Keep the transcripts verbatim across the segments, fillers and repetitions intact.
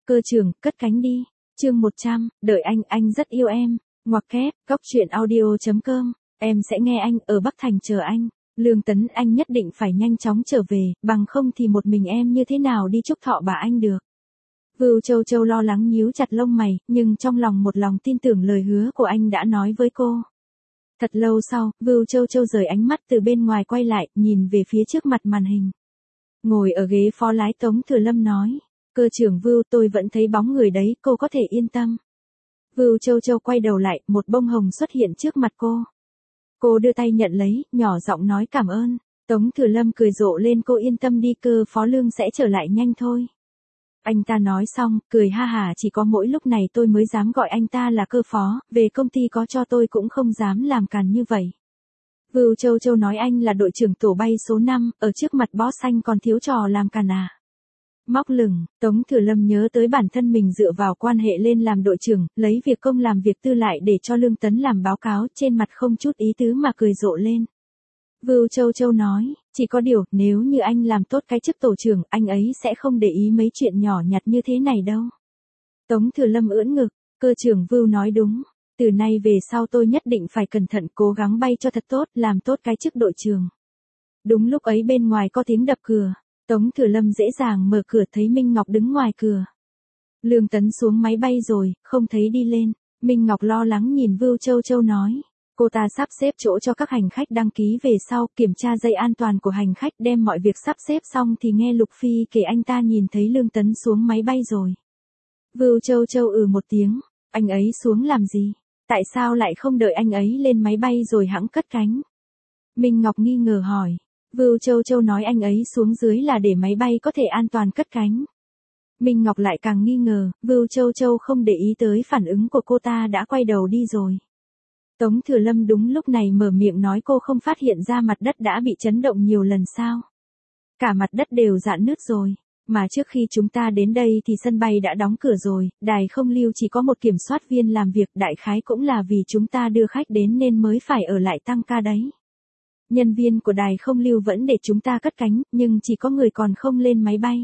Cơ trưởng, cất cánh đi. Chương một trăm, đợi anh, anh rất yêu em. Ngoặc kép, góc truyện audio chấm com. Em sẽ nghe anh, ở Bắc Thành chờ anh. Lương Tấn, anh nhất định phải nhanh chóng trở về, bằng không thì một mình em như thế nào đi chúc thọ bà anh được. Vưu Châu Châu lo lắng nhíu chặt lông mày, nhưng trong lòng một lòng tin tưởng lời hứa của anh đã nói với cô. Thật lâu sau, Vưu Châu Châu rời ánh mắt từ bên ngoài quay lại, nhìn về phía trước mặt màn hình. Ngồi ở ghế phó lái Tống Thừa Lâm nói. Cơ trưởng Vưu, tôi vẫn thấy bóng người đấy, cô có thể yên tâm. Vưu Châu Châu quay đầu lại, một bông hồng xuất hiện trước mặt cô. Cô đưa tay nhận lấy, nhỏ giọng nói cảm ơn. Tống Thừa Lâm cười rộ lên, cô yên tâm đi, cơ phó Lương sẽ trở lại nhanh thôi. Anh ta nói xong, cười ha hà, chỉ có mỗi lúc này tôi mới dám gọi anh ta là cơ phó, về công ty có cho tôi cũng không dám làm càn như vậy. Vưu Châu Châu nói anh là đội trưởng tổ bay số năm, ở trước mặt boss anh còn thiếu trò làm càn à. Móc lửng, Tống Thừa Lâm nhớ tới bản thân mình dựa vào quan hệ lên làm đội trưởng, lấy việc công làm việc tư lại để cho Lương Tấn làm báo cáo, trên mặt không chút ý tứ mà cười rộ lên. Vưu Châu Châu nói, chỉ có điều, nếu như anh làm tốt cái chức tổ trưởng, anh ấy sẽ không để ý mấy chuyện nhỏ nhặt như thế này đâu. Tống Thừa Lâm ưỡn ngực, cơ trưởng Vưu nói đúng, từ nay về sau tôi nhất định phải cẩn thận, cố gắng bay cho thật tốt, làm tốt cái chức đội trưởng. Đúng lúc ấy bên ngoài có tiếng đập cửa. Tống Thừa Lâm dễ dàng mở cửa, thấy Minh Ngọc đứng ngoài cửa. Lương Tấn xuống máy bay rồi, không thấy đi lên. Minh Ngọc lo lắng nhìn Vưu Châu Châu nói. Cô ta sắp xếp chỗ cho các hành khách đăng ký về sau, kiểm tra dây an toàn của hành khách, đem mọi việc sắp xếp xong thì nghe Lục Phi kể anh ta nhìn thấy Lương Tấn xuống máy bay rồi. Vưu Châu Châu ừ một tiếng, anh ấy xuống làm gì? Tại sao lại không đợi anh ấy lên máy bay rồi hẵng cất cánh? Minh Ngọc nghi ngờ hỏi. Vưu Châu Châu nói anh ấy xuống dưới là để máy bay có thể an toàn cất cánh. Minh Ngọc lại càng nghi ngờ, Vưu Châu Châu không để ý tới phản ứng của cô ta đã quay đầu đi rồi. Tống Thừa Lâm đúng lúc này mở miệng nói, cô không phát hiện ra mặt đất đã bị chấn động nhiều lần sao? Cả mặt đất đều rạn nứt rồi, mà trước khi chúng ta đến đây thì sân bay đã đóng cửa rồi, đài không lưu chỉ có một kiểm soát viên làm việc, đại khái cũng là vì chúng ta đưa khách đến nên mới phải ở lại tăng ca đấy. Nhân viên của đài không lưu vẫn để chúng ta cất cánh, nhưng chỉ có người còn không lên máy bay.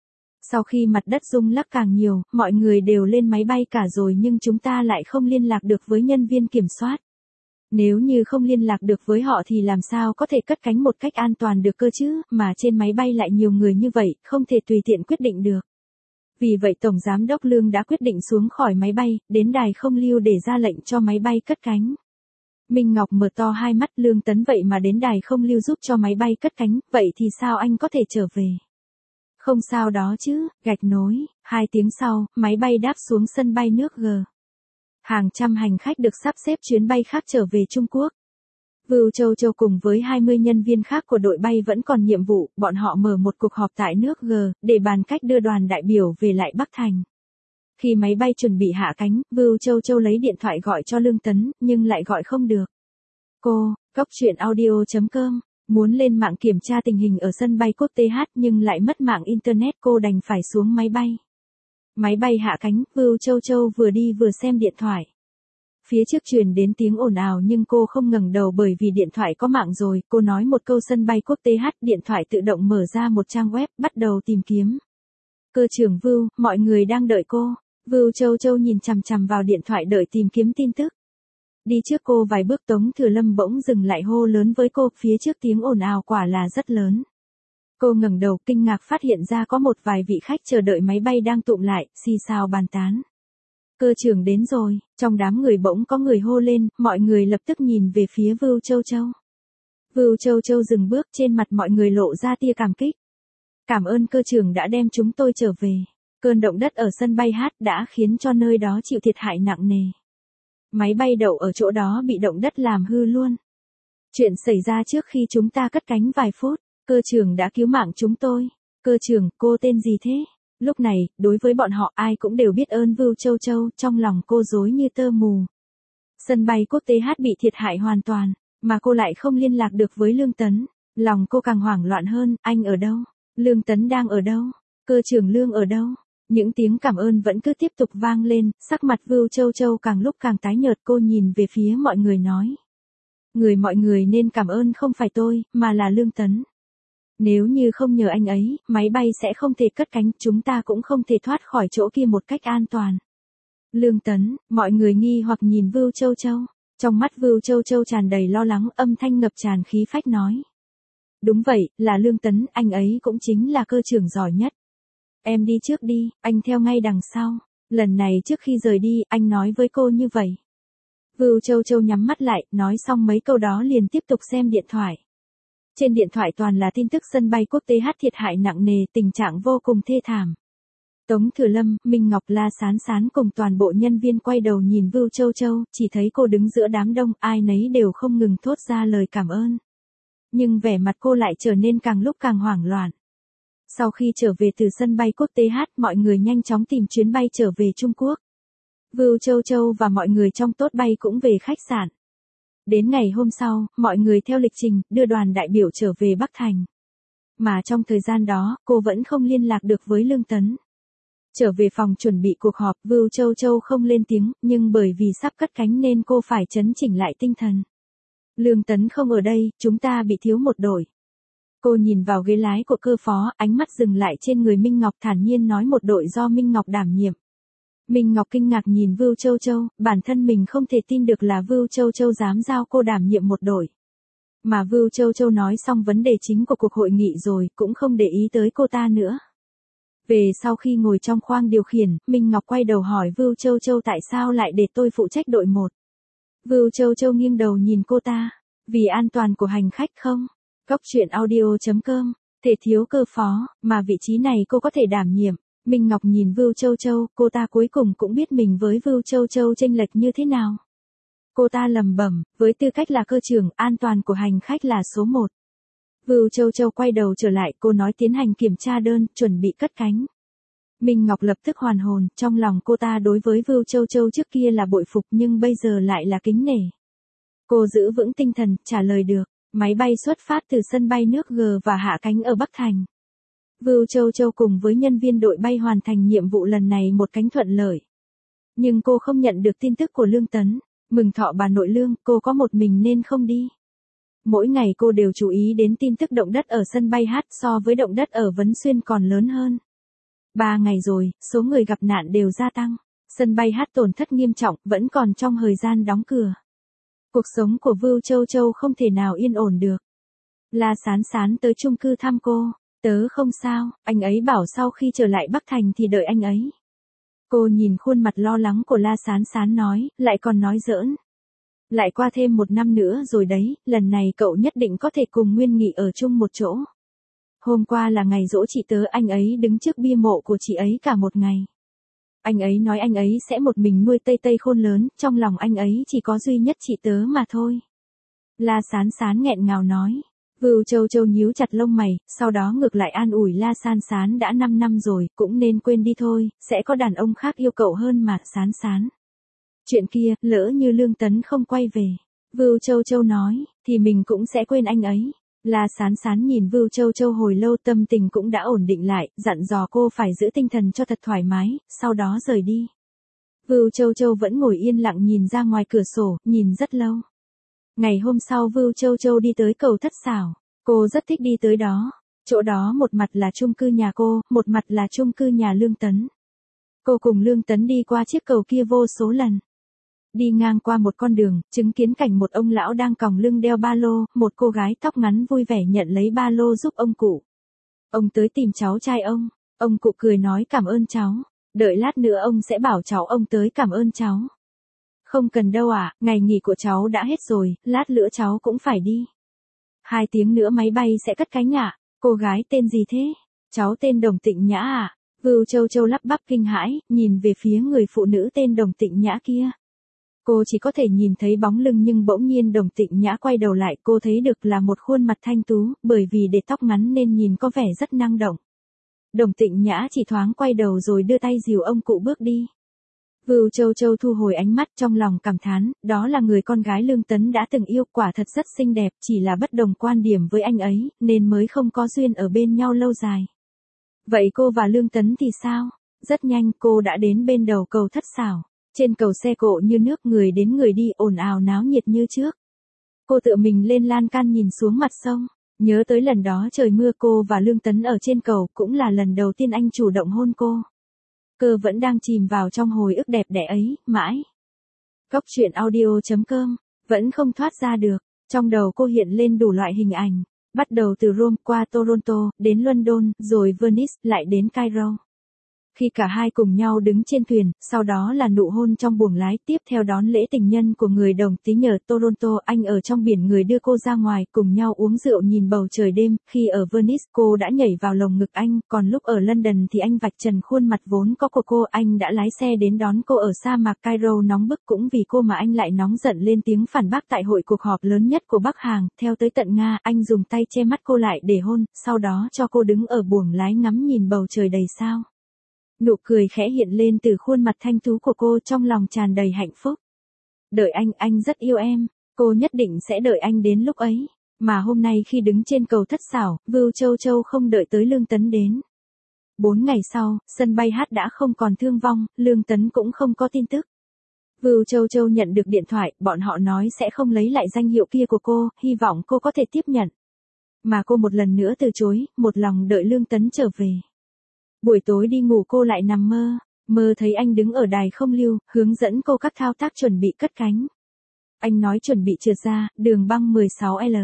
Sau khi mặt đất rung lắc càng nhiều, mọi người đều lên máy bay cả rồi nhưng chúng ta lại không liên lạc được với nhân viên kiểm soát. Nếu như không liên lạc được với họ thì làm sao có thể cất cánh một cách an toàn được cơ chứ, mà trên máy bay lại nhiều người như vậy, không thể tùy tiện quyết định được. Vì vậy Tổng Giám đốc Lương đã quyết định xuống khỏi máy bay, đến đài không lưu để ra lệnh cho máy bay cất cánh. Minh Ngọc mở to hai mắt, Lương Tấn vậy mà đến đài không lưu giúp cho máy bay cất cánh, vậy thì sao anh có thể trở về? Không sao đó chứ, gạch nối, hai tiếng sau, máy bay đáp xuống sân bay nước G. Hàng trăm hành khách được sắp xếp chuyến bay khác trở về Trung Quốc. Vưu Châu Châu cùng với hai mươi nhân viên khác của đội bay vẫn còn nhiệm vụ, bọn họ mở một cuộc họp tại nước G, để bàn cách đưa đoàn đại biểu về lại Bắc Thành. Khi máy bay chuẩn bị hạ cánh, Vưu Châu Châu lấy điện thoại gọi cho Lương Tấn, nhưng lại gọi không được. Cô, góc truyện audio chấm com, muốn lên mạng kiểm tra tình hình ở sân bay quốc tế H nhưng lại mất mạng Internet, cô đành phải xuống máy bay. Máy bay hạ cánh, Vưu Châu Châu vừa đi vừa xem điện thoại. Phía trước truyền đến tiếng ồn ào nhưng cô không ngẩng đầu bởi vì điện thoại có mạng rồi, cô nói một câu sân bay quốc tế H, điện thoại tự động mở ra một trang web, bắt đầu tìm kiếm. Cơ trưởng Vưu, mọi người đang đợi cô. Vưu Châu Châu nhìn chằm chằm vào điện thoại đợi tìm kiếm tin tức. Đi trước cô vài bước Tống Thừa Lâm bỗng dừng lại hô lớn với cô, phía trước tiếng ồn ào quả là rất lớn. Cô ngẩng đầu kinh ngạc phát hiện ra có một vài vị khách chờ đợi máy bay đang tụm lại, xì xào bàn tán. Cơ trưởng đến rồi, trong đám người bỗng có người hô lên, mọi người lập tức nhìn về phía Vưu Châu Châu. Vưu Châu Châu dừng bước, trên mặt mọi người lộ ra tia cảm kích. Cảm ơn cơ trưởng đã đem chúng tôi trở về. Cơn động đất ở sân bay H đã khiến cho nơi đó chịu thiệt hại nặng nề. Máy bay đậu ở chỗ đó bị động đất làm hư luôn. Chuyện xảy ra trước khi chúng ta cất cánh vài phút, cơ trưởng đã cứu mạng chúng tôi. Cơ trưởng, cô tên gì thế? Lúc này, đối với bọn họ ai cũng đều biết ơn Vưu Châu Châu, trong lòng cô rối như tơ mù. Sân bay quốc tế H bị thiệt hại hoàn toàn, mà cô lại không liên lạc được với Lương Tấn. Lòng cô càng hoảng loạn hơn, anh ở đâu? Lương Tấn đang ở đâu? Cơ trưởng Lương ở đâu? Những tiếng cảm ơn vẫn cứ tiếp tục vang lên, sắc mặt Vưu Châu Châu càng lúc càng tái nhợt, cô nhìn về phía mọi người nói. Người mọi người nên cảm ơn không phải tôi, mà là Lương Tấn. Nếu như không nhờ anh ấy, máy bay sẽ không thể cất cánh, chúng ta cũng không thể thoát khỏi chỗ kia một cách an toàn. Lương Tấn, mọi người nghi hoặc nhìn Vưu Châu Châu. Trong mắt Vưu Châu Châu tràn đầy lo lắng, âm thanh ngập tràn khí phách nói. Đúng vậy, là Lương Tấn, anh ấy cũng chính là cơ trưởng giỏi nhất. Em đi trước đi, anh theo ngay đằng sau. Lần này trước khi rời đi, anh nói với cô như vậy. Vưu Châu Châu nhắm mắt lại, nói xong mấy câu đó liền tiếp tục xem điện thoại. Trên điện thoại toàn là tin tức sân bay quốc tế hát thiệt hại nặng nề, tình trạng vô cùng thê thảm. Tống Thừa Lâm, Minh Ngọc, La Sán Sán cùng toàn bộ nhân viên quay đầu nhìn Vưu Châu Châu, chỉ thấy cô đứng giữa đám đông, ai nấy đều không ngừng thốt ra lời cảm ơn. Nhưng vẻ mặt cô lại trở nên càng lúc càng hoảng loạn. Sau khi trở về từ sân bay quốc tế hát, mọi người nhanh chóng tìm chuyến bay trở về Trung Quốc. Vưu Châu Châu và mọi người trong tốt bay cũng về khách sạn. Đến ngày hôm sau, mọi người theo lịch trình, đưa đoàn đại biểu trở về Bắc Thành. Mà trong thời gian đó, cô vẫn không liên lạc được với Lương Tấn. Trở về phòng chuẩn bị cuộc họp, Vưu Châu Châu không lên tiếng, nhưng bởi vì sắp cất cánh nên cô phải chấn chỉnh lại tinh thần. Lương Tấn không ở đây, chúng ta bị thiếu một đội. Cô nhìn vào ghế lái của cơ phó, ánh mắt dừng lại trên người Minh Ngọc, thản nhiên nói một đội do Minh Ngọc đảm nhiệm. Minh Ngọc kinh ngạc nhìn Vưu Châu Châu, bản thân mình không thể tin được là Vưu Châu Châu dám giao cô đảm nhiệm một đội. Mà Vưu Châu Châu nói xong vấn đề chính của cuộc hội nghị rồi, cũng không để ý tới cô ta nữa. Về sau khi ngồi trong khoang điều khiển, Minh Ngọc quay đầu hỏi Vưu Châu Châu tại sao lại để tôi phụ trách đội một. Vưu Châu Châu nghiêng đầu nhìn cô ta, vì an toàn của hành khách không? Cóc truyện audio chấm com, thể thiếu cơ phó, mà vị trí này cô có thể đảm nhiệm. Minh Ngọc nhìn Vưu Châu Châu, cô ta cuối cùng cũng biết mình với Vưu Châu Châu chênh lệch như thế nào. Cô ta lẩm bẩm, với tư cách là cơ trưởng, an toàn của hành khách là số một. Vưu Châu Châu quay đầu trở lại, cô nói tiến hành kiểm tra đơn, chuẩn bị cất cánh. Minh Ngọc lập tức hoàn hồn, trong lòng cô ta đối với Vưu Châu Châu trước kia là bội phục nhưng bây giờ lại là kính nể. Cô giữ vững tinh thần, trả lời được. Máy bay xuất phát từ sân bay nước G và hạ cánh ở Bắc Thành. Vưu Châu Châu cùng với nhân viên đội bay hoàn thành nhiệm vụ lần này một cánh thuận lợi. Nhưng cô không nhận được tin tức của Lương Tấn. Mừng thọ bà nội Lương, cô có một mình nên không đi. Mỗi ngày cô đều chú ý đến tin tức động đất ở sân bay hát so với động đất ở Vấn Xuyên còn lớn hơn. Ba ngày rồi, số người gặp nạn đều gia tăng. Sân bay hát tổn thất nghiêm trọng, vẫn còn trong thời gian đóng cửa. Cuộc sống của Vưu Châu Châu không thể nào yên ổn được. La Sán Sán tới chung cư thăm cô. Tớ không sao, anh ấy bảo sau khi trở lại Bắc Thành thì đợi anh ấy. Cô nhìn khuôn mặt lo lắng của La Sán Sán nói, lại còn nói giỡn. Lại qua thêm một năm nữa rồi đấy, lần này cậu nhất định có thể cùng Nguyên Nghị ở chung một chỗ. Hôm qua là ngày giỗ chị tớ, anh ấy đứng trước bia mộ của chị ấy cả một ngày. Anh ấy nói anh ấy sẽ một mình nuôi Tây Tây khôn lớn, trong lòng anh ấy chỉ có duy nhất chị tớ mà thôi. La Sán Sán nghẹn ngào nói. Vưu Châu Châu nhíu chặt lông mày, sau đó ngược lại an ủi La Sán Sán đã năm năm rồi, cũng nên quên đi thôi, sẽ có đàn ông khác yêu cậu hơn mà. Sán Sán. Chuyện kia, lỡ như Lương Tấn không quay về. Vưu Châu Châu nói, thì mình cũng sẽ quên anh ấy. La Sán Sán nhìn Vưu Châu Châu hồi lâu, tâm tình cũng đã ổn định lại, dặn dò cô phải giữ tinh thần cho thật thoải mái, sau đó rời đi. Vưu Châu Châu vẫn ngồi yên lặng nhìn ra ngoài cửa sổ, nhìn rất lâu. Ngày hôm sau Vưu Châu Châu đi tới cầu Thất Xảo, cô rất thích đi tới đó. Chỗ đó một mặt là chung cư nhà cô, một mặt là chung cư nhà Lương Tấn. Cô cùng Lương Tấn đi qua chiếc cầu kia vô số lần. Đi ngang qua một con đường, chứng kiến cảnh một ông lão đang còng lưng đeo ba lô, một cô gái tóc ngắn vui vẻ nhận lấy ba lô giúp ông cụ. Ông tới tìm cháu trai ông, ông cụ cười nói cảm ơn cháu, đợi lát nữa ông sẽ bảo cháu ông tới cảm ơn cháu. Không cần đâu ạ, à, ngày nghỉ của cháu đã hết rồi, lát nữa cháu cũng phải đi. Hai tiếng nữa máy bay sẽ cất cánh ạ. À? Cô gái tên gì thế? Cháu tên Đồng Tịnh Nhã ạ. À? Vưu Châu Châu lắp bắp kinh hãi, nhìn về phía người phụ nữ tên Đồng Tịnh Nhã kia. Cô chỉ có thể nhìn thấy bóng lưng nhưng bỗng nhiên Đồng Tịnh Nhã quay đầu lại, cô thấy được là một khuôn mặt thanh tú, bởi vì để tóc ngắn nên nhìn có vẻ rất năng động. Đồng Tịnh Nhã chỉ thoáng quay đầu rồi đưa tay dìu ông cụ bước đi. Vưu Châu Châu thu hồi ánh mắt, trong lòng cảm thán, đó là người con gái Lương Tấn đã từng yêu, quả thật rất xinh đẹp, chỉ là bất đồng quan điểm với anh ấy, nên mới không có duyên ở bên nhau lâu dài. Vậy cô và Lương Tấn thì sao? Rất nhanh cô đã đến bên đầu cầu Thất Xảo. Trên cầu xe cộ như nước, người đến người đi, ồn ào náo nhiệt như trước. Cô tự mình lên lan can nhìn xuống mặt sông. Nhớ tới lần đó trời mưa cô và Lương Tấn ở trên cầu, cũng là lần đầu tiên anh chủ động hôn cô. Cơ vẫn đang chìm vào trong hồi ức đẹp đẽ ấy, mãi. Cốc truyện audio chấm com, vẫn không thoát ra được, trong đầu cô hiện lên đủ loại hình ảnh, bắt đầu từ Rome qua Toronto, đến London, rồi Venice, lại đến Cairo. Khi cả hai cùng nhau đứng trên thuyền, sau đó là nụ hôn trong buồng lái, tiếp theo đón lễ tình nhân của người đồng tí nhờ Toronto, anh ở trong biển người đưa cô ra ngoài, cùng nhau uống rượu nhìn bầu trời đêm, khi ở Venice cô đã nhảy vào lồng ngực anh, còn lúc ở London thì anh vạch trần khuôn mặt vốn có của cô, anh đã lái xe đến đón cô ở sa mạc Cairo nóng bức, cũng vì cô mà anh lại nóng giận lên tiếng phản bác tại hội cuộc họp lớn nhất của Bắc Hàng, theo tới tận Nga, anh dùng tay che mắt cô lại để hôn, sau đó cho cô đứng ở buồng lái ngắm nhìn bầu trời đầy sao. Nụ cười khẽ hiện lên từ khuôn mặt thanh tú của cô, trong lòng tràn đầy hạnh phúc. Đợi anh, anh rất yêu em, cô nhất định sẽ đợi anh đến lúc ấy. Mà hôm nay khi đứng trên cầu Thất Xảo, Vưu Châu Châu không đợi tới Lương Tấn đến. Bốn ngày sau, sân bay Hát đã không còn thương vong, Lương Tấn cũng không có tin tức. Vưu Châu Châu nhận được điện thoại, bọn họ nói sẽ không lấy lại danh hiệu kia của cô, hy vọng cô có thể tiếp nhận. Mà cô một lần nữa từ chối, một lòng đợi Lương Tấn trở về. Buổi tối đi ngủ cô lại nằm mơ, mơ thấy anh đứng ở đài không lưu, hướng dẫn cô các thao tác chuẩn bị cất cánh. Anh nói chuẩn bị trượt ra, đường băng mười sáu L.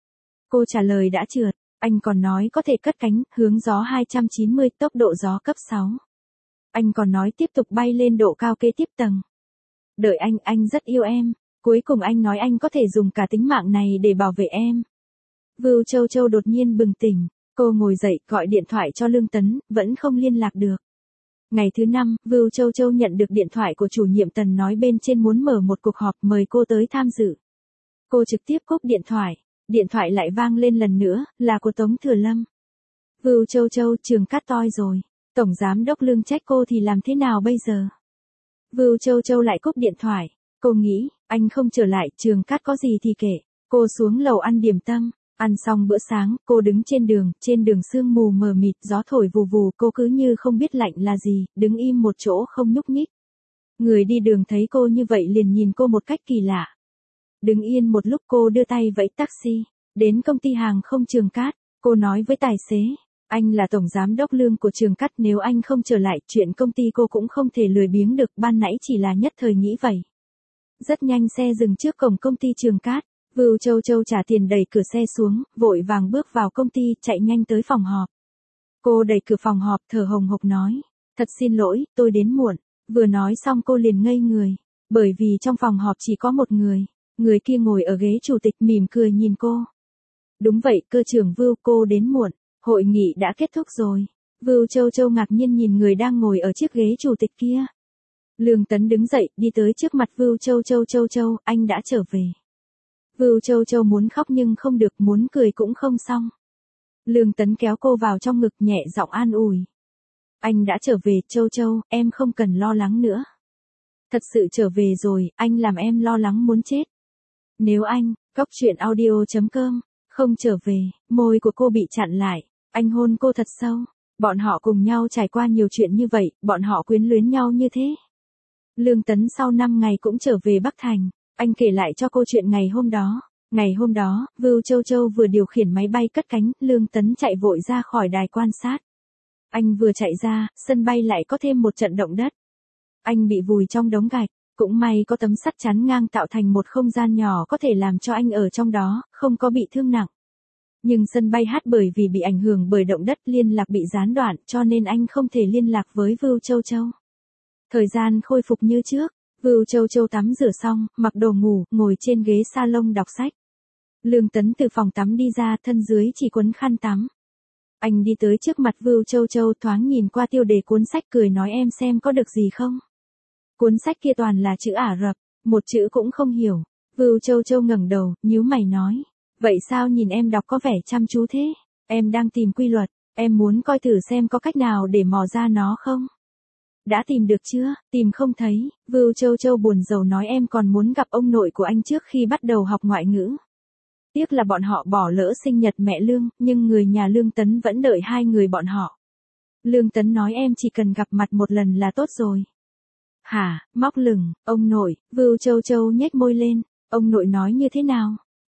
Cô trả lời đã trượt, anh còn nói có thể cất cánh, hướng gió hai trăm chín mươi, tốc độ gió cấp sáu. Anh còn nói tiếp tục bay lên độ cao kế tiếp tầng. Đợi anh, anh rất yêu em, cuối cùng anh nói anh có thể dùng cả tính mạng này để bảo vệ em. Vưu Châu Châu đột nhiên bừng tỉnh. Cô ngồi dậy, gọi điện thoại cho Lương Tấn, vẫn không liên lạc được. Ngày thứ năm, Vưu Châu Châu nhận được điện thoại của chủ nhiệm Tần nói bên trên muốn mở một cuộc họp mời cô tới tham dự. Cô trực tiếp cúp điện thoại, điện thoại lại vang lên lần nữa, là của Tống Thừa Lâm. Vưu Châu Châu, trường cắt toi rồi, Tổng Giám đốc Lương trách cô thì làm thế nào bây giờ? Vưu Châu Châu lại cúp điện thoại, cô nghĩ, anh không trở lại, trường cắt có gì thì kệ. Cô xuống lầu ăn điểm tâm. Ăn xong bữa sáng, cô đứng trên đường, trên đường sương mù mờ mịt, gió thổi vù vù, cô cứ như không biết lạnh là gì, đứng im một chỗ không nhúc nhích. Người đi đường thấy cô như vậy liền nhìn cô một cách kỳ lạ. Đứng yên một lúc cô đưa tay vẫy taxi, đến công ty hàng không Trường Cát, cô nói với tài xế, anh là Tổng Giám đốc Lương của Trường Cát, nếu anh không trở lại, chuyện công ty cô cũng không thể lười biếng được, ban nãy chỉ là nhất thời nghĩ vậy. Rất nhanh xe dừng trước cổng công ty Trường Cát. Vưu Châu Châu trả tiền đẩy cửa xe xuống, vội vàng bước vào công ty, chạy nhanh tới phòng họp. Cô đẩy cửa phòng họp thở hồng hộc nói, thật xin lỗi, tôi đến muộn. Vừa nói xong cô liền ngây người, bởi vì trong phòng họp chỉ có một người, người kia ngồi ở ghế chủ tịch mỉm cười nhìn cô. Đúng vậy, cơ trưởng Vưu, cô đến muộn, hội nghị đã kết thúc rồi. Vưu Châu Châu ngạc nhiên nhìn người đang ngồi ở chiếc ghế chủ tịch kia. Lương Tấn đứng dậy, đi tới trước mặt Vưu Châu Châu Châu Châu, anh đã trở về. Vưu Châu Châu muốn khóc nhưng không được, muốn cười cũng không xong. Lương Tấn kéo cô vào trong ngực nhẹ giọng an ủi. Anh đã trở về, Châu Châu, em không cần lo lắng nữa. Thật sự trở về rồi, anh làm em lo lắng muốn chết. Nếu anh, cốc truyện audio chấm com, không trở về, môi của cô bị chặn lại. Anh hôn cô thật sâu. Bọn họ cùng nhau trải qua nhiều chuyện như vậy, bọn họ quyến luyến nhau như thế. Lương Tấn sau năm ngày cũng trở về Bắc Thành. Anh kể lại cho cô chuyện ngày hôm đó. Ngày hôm đó, Vưu Châu Châu vừa điều khiển máy bay cất cánh, Lương Tấn chạy vội ra khỏi đài quan sát. Anh vừa chạy ra, sân bay lại có thêm một trận động đất. Anh bị vùi trong đống gạch, cũng may có tấm sắt chắn ngang tạo thành một không gian nhỏ có thể làm cho anh ở trong đó, không có bị thương nặng. Nhưng sân bay Hát bởi vì bị ảnh hưởng bởi động đất liên lạc bị gián đoạn, cho nên anh không thể liên lạc với Vưu Châu Châu. Thời gian khôi phục như trước. Vưu Châu Châu tắm rửa xong, mặc đồ ngủ, ngồi trên ghế salon đọc sách. Lương Tấn từ phòng tắm đi ra, thân dưới chỉ quấn khăn tắm. Anh đi tới trước mặt Vưu Châu Châu, thoáng nhìn qua tiêu đề cuốn sách, cười nói em xem có được gì không. Cuốn sách kia toàn là chữ Ả Rập, một chữ cũng không hiểu. Vưu Châu Châu ngẩng đầu, nhíu mày nói, vậy sao nhìn em đọc có vẻ chăm chú thế? Em đang tìm quy luật, em muốn coi thử xem có cách nào để mò ra nó không? Đã tìm được chưa? Tìm không thấy. Vưu Châu Châu buồn rầu nói em còn muốn gặp ông nội của anh trước khi bắt đầu học ngoại ngữ. Tiếc là bọn họ bỏ lỡ sinh nhật mẹ Lương, nhưng người nhà Lương Tấn vẫn đợi hai người bọn họ. Lương Tấn nói em chỉ cần gặp mặt một lần là tốt rồi. Hả, móc lửng, ông nội, Vưu Châu Châu nhếch môi lên, ông nội nói như thế nào?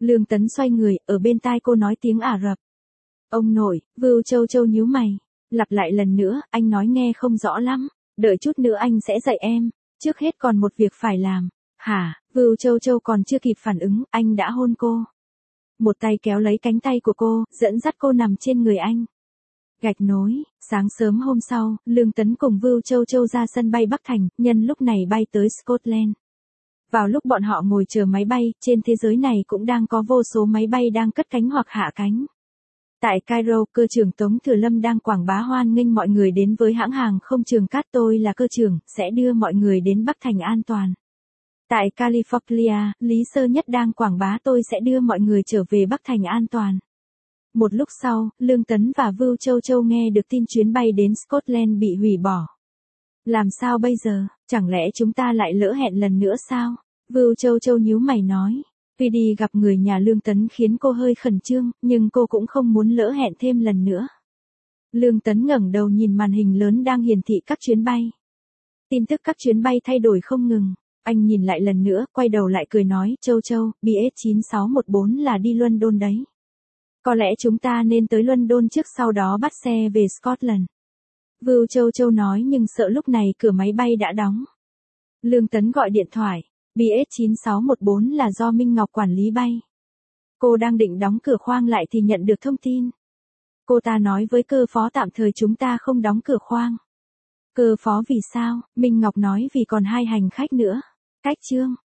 Lương Tấn xoay người, ở bên tai cô nói tiếng Ả Rập. Ông nội, Vưu Châu Châu nhíu mày. Lặp lại lần nữa, anh nói nghe không rõ lắm. Đợi chút nữa anh sẽ dạy em. Trước hết còn một việc phải làm. Hả, Vưu Châu Châu còn chưa kịp phản ứng, anh đã hôn cô. Một tay kéo lấy cánh tay của cô, dẫn dắt cô nằm trên người anh. Gạch nối, sáng sớm hôm sau, Lương Tấn cùng Vưu Châu Châu ra sân bay Bắc Thành, nhân lúc này bay tới Scotland. Vào lúc bọn họ ngồi chờ máy bay, trên thế giới này cũng đang có vô số máy bay đang cất cánh hoặc hạ cánh. Tại Cairo, cơ trưởng Tống Thừa Lâm đang quảng bá hoan nghênh mọi người đến với hãng hàng không Trường Cát. Tôi là cơ trưởng, sẽ đưa mọi người đến Bắc Thành an toàn. Tại California, Lý Sơ Nhất đang quảng bá tôi sẽ đưa mọi người trở về Bắc Thành an toàn. Một lúc sau, Lương Tấn và Vưu Châu Châu nghe được tin chuyến bay đến Scotland bị hủy bỏ. Làm sao bây giờ, chẳng lẽ chúng ta lại lỡ hẹn lần nữa sao? Vưu Châu Châu nhíu mày nói. Vì đi gặp người nhà Lương Tấn khiến cô hơi khẩn trương, nhưng cô cũng không muốn lỡ hẹn thêm lần nữa. Lương Tấn ngẩng đầu nhìn màn hình lớn đang hiển thị các chuyến bay. Tin tức các chuyến bay thay đổi không ngừng. Anh nhìn lại lần nữa, quay đầu lại cười nói, Châu Châu, B S chín sáu một bốn là đi London đấy. Có lẽ chúng ta nên tới London trước sau đó bắt xe về Scotland. Vưu Châu Châu nói nhưng sợ lúc này cửa máy bay đã đóng. Lương Tấn gọi điện thoại. B S chín sáu một bốn là do Minh Ngọc quản lý bay. Cô đang định đóng cửa khoang lại thì nhận được thông tin. Cô ta nói với cơ phó tạm thời chúng ta không đóng cửa khoang. Cơ phó vì sao? Minh Ngọc nói vì còn hai hành khách nữa. Cách chương.